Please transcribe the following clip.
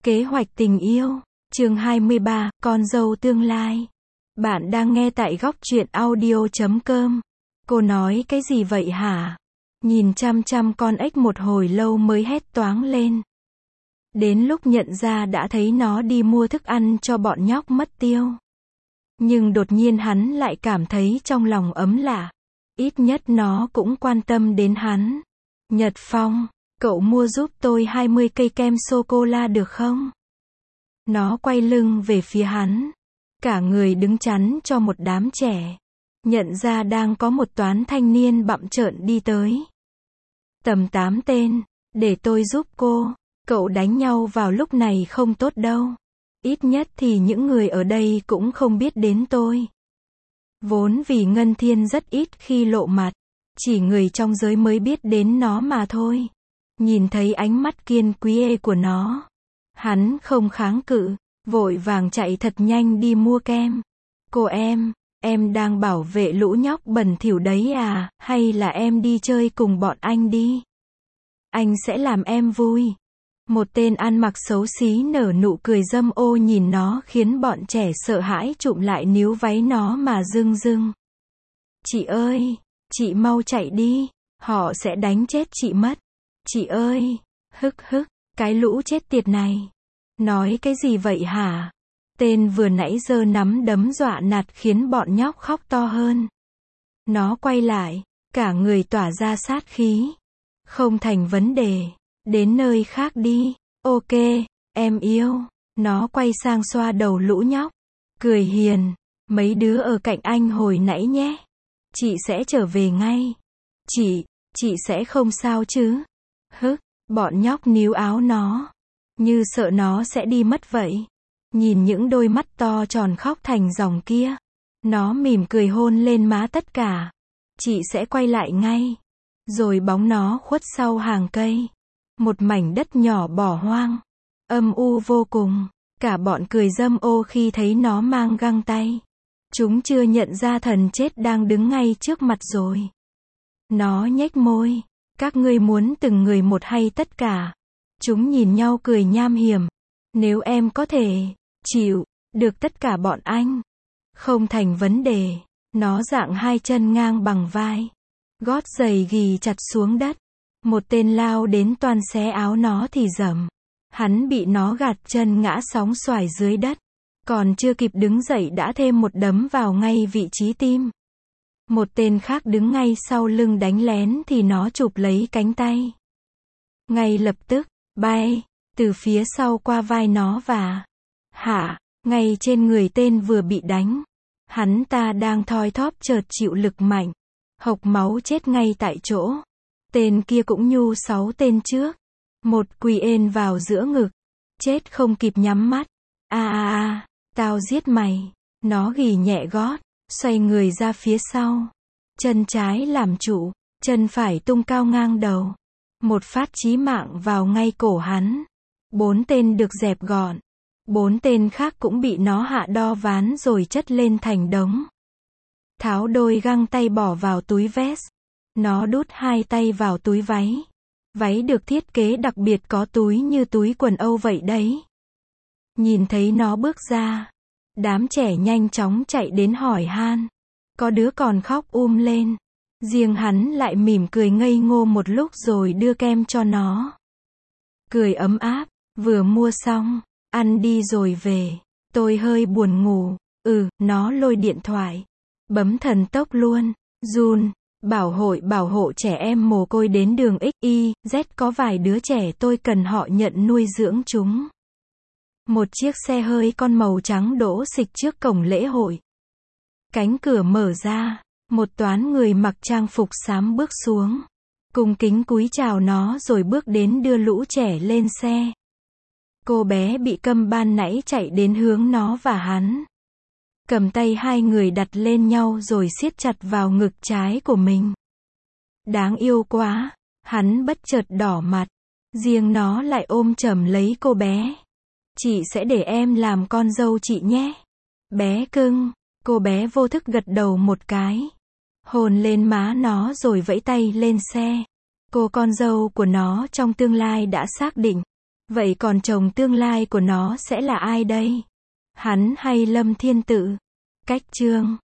Kế hoạch tình yêu, chương 23, con dâu tương lai. Bạn đang nghe tại góc truyện audio.com. Cô nói cái gì vậy hả? Nhìn chăm chăm con ếch một hồi lâu mới hét toáng lên. Đến lúc nhận ra đã thấy nó đi mua thức ăn cho bọn nhóc mất tiêu. Nhưng đột nhiên hắn lại cảm thấy trong lòng ấm lạ. Ít nhất nó cũng quan tâm đến hắn. Nhật Phong, cậu mua giúp tôi 20 cây kem sô-cô-la được không? Nó quay lưng về phía hắn. Cả người đứng chắn cho một đám trẻ. Nhận ra đang có một toán thanh niên bặm trợn đi tới. Tầm 8 tên, để tôi giúp cô. Cậu đánh nhau vào lúc này không tốt đâu. Ít nhất thì những người ở đây cũng không biết đến tôi. Vốn vì Ngân Thiên rất ít khi lộ mặt. Chỉ người trong giới mới biết đến nó mà thôi. Nhìn thấy ánh mắt kiên quý của nó. Hắn không kháng cự, vội vàng chạy thật nhanh đi mua kem. Cô em đang bảo vệ lũ nhóc bẩn thỉu đấy à, hay là em đi chơi cùng bọn anh đi? Anh sẽ làm em vui. Một tên ăn mặc xấu xí nở nụ cười dâm ô nhìn nó khiến bọn trẻ sợ hãi chụm lại níu váy nó mà rưng rưng. Chị ơi, chị mau chạy đi, họ sẽ đánh chết chị mất. Chị ơi, hức, cái lũ chết tiệt này. Nói cái gì vậy hả? Tên vừa nãy giơ nắm đấm dọa nạt khiến bọn nhóc khóc to hơn. Nó quay lại, cả người tỏa ra sát khí. Không thành vấn đề, đến nơi khác đi. Ok, em yêu. Nó quay sang xoa đầu lũ nhóc, cười hiền. Mấy đứa ở cạnh anh hồi nãy nhé. Chị sẽ trở về ngay. Chị sẽ không sao chứ? Bọn nhóc níu áo nó. Như sợ nó sẽ đi mất vậy. Nhìn những đôi mắt to tròn khóc thành dòng kia. Nó mỉm cười hôn lên má tất cả. Chị sẽ quay lại ngay. Rồi bóng nó khuất sau hàng cây. Một mảnh đất nhỏ bỏ hoang. Âm u vô cùng. Cả bọn cười dâm ô khi thấy nó mang găng tay. Chúng chưa nhận ra thần chết đang đứng ngay trước mặt rồi. Nó nhếch môi. Các ngươi muốn từng người một hay tất cả? Chúng nhìn nhau cười nham hiểm. Nếu em có thể chịu được tất cả bọn anh, không thành vấn đề. Nó dạng hai chân ngang bằng vai, gót giày ghì chặt xuống đất. Một tên lao đến toan xé áo nó thì dầm. Hắn bị nó gạt chân ngã sóng xoài dưới đất. Còn chưa kịp đứng dậy đã thêm một đấm vào ngay vị trí tim. Một tên khác đứng ngay sau lưng đánh lén thì nó chụp lấy cánh tay. Ngay lập tức, bay từ phía sau qua vai nó và ngay trên người tên vừa bị đánh. Hắn ta đang thoi thóp chợt chịu lực mạnh, hộc máu chết ngay tại chỗ. Tên kia cũng nhu 6 tên trước. Một quỳ ên vào giữa ngực, chết không kịp nhắm mắt. Tao giết mày. Nó ghì nhẹ gót, xoay người ra phía sau. Chân trái làm trụ, chân phải tung cao ngang đầu. Một phát chí mạng vào ngay cổ hắn. 4 tên được dẹp gọn. 4 tên khác cũng bị nó hạ đo ván rồi chất lên thành đống. Tháo đôi găng tay bỏ vào túi vest. Nó đút 2 tay vào túi váy. Váy được thiết kế đặc biệt có túi như túi quần Âu vậy đấy. Nhìn thấy nó bước ra, đám trẻ nhanh chóng chạy đến hỏi han. Có đứa còn khóc lên. Riêng hắn lại mỉm cười ngây ngô một lúc rồi đưa kem cho nó. Cười ấm áp, vừa mua xong, ăn đi rồi về. Tôi hơi buồn ngủ. Nó lôi điện thoại, bấm thần tốc luôn. Jun, bảo hộ trẻ em mồ côi đến đường XYZ, có vài đứa trẻ tôi cần họ nhận nuôi dưỡng chúng. Một chiếc xe hơi con màu trắng đỗ xịch trước cổng lễ hội. Cánh cửa mở ra, một toán người mặc trang phục xám bước xuống. Cung kính cúi chào nó rồi bước đến đưa lũ trẻ lên xe. Cô bé bị câm ban nãy chạy đến hướng nó và hắn. Cầm tay hai người đặt lên nhau rồi siết chặt vào ngực trái của mình. Đáng yêu quá, hắn bất chợt đỏ mặt. Riêng nó lại ôm chầm lấy cô bé. Chị sẽ để em làm con dâu chị nhé. Bé cưng. Cô bé vô thức gật đầu một cái. Hôn lên má nó rồi vẫy tay lên xe. Cô con dâu của nó trong tương lai đã xác định. Vậy còn chồng tương lai của nó sẽ là ai đây? Hắn hay Lâm Thiên Tự? Cách chương